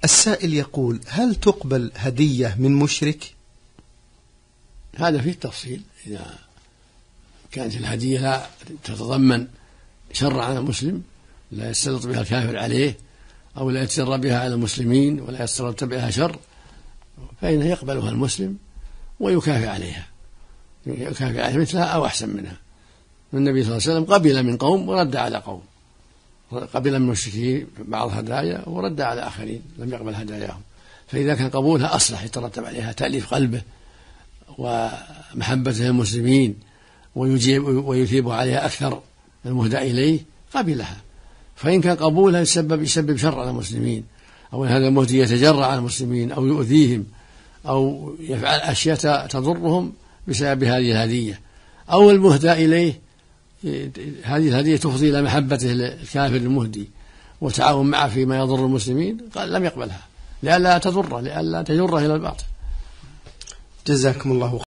السائل يقول: هل تقبل هدية من مشرك؟ هذا فيه تفصيل. إذا كانت الهدية لا تتضمن شر على المسلم، لا يستلط بها الكافر عليه، أو لا يتجرى بها على المسلمين ولا يستلط بها شر، فإنه يقبلها المسلم ويكافئ عليها، يكافئ عليها مثلها أو أحسن منها. النبي صلى الله عليه وسلم قبل من قوم ورد على قوم، قبل من المشركين بعض هدايا ورد على آخرين لم يقبل هداياهم. فإذا كان قبولها أصلح يترتب عليها تأليف قلبه ومحبته للمسلمين ويثيب عليها أكثر المهدى إليه قبلها. فإن كان قبولها يسبب شر على المسلمين، أو هذا المهدي يتجرع على المسلمين أو يؤذيهم أو يفعل أشياء تضرهم بسبب هذه الهدية، أو المهدى إليه هذه الهدية تفضي إلى محبته للكافر المهدي والتعاون معه فيما يضر المسلمين، قال لم يقبلها لئلا تضره، لئلا تجره إلى الباطل. جزاكم الله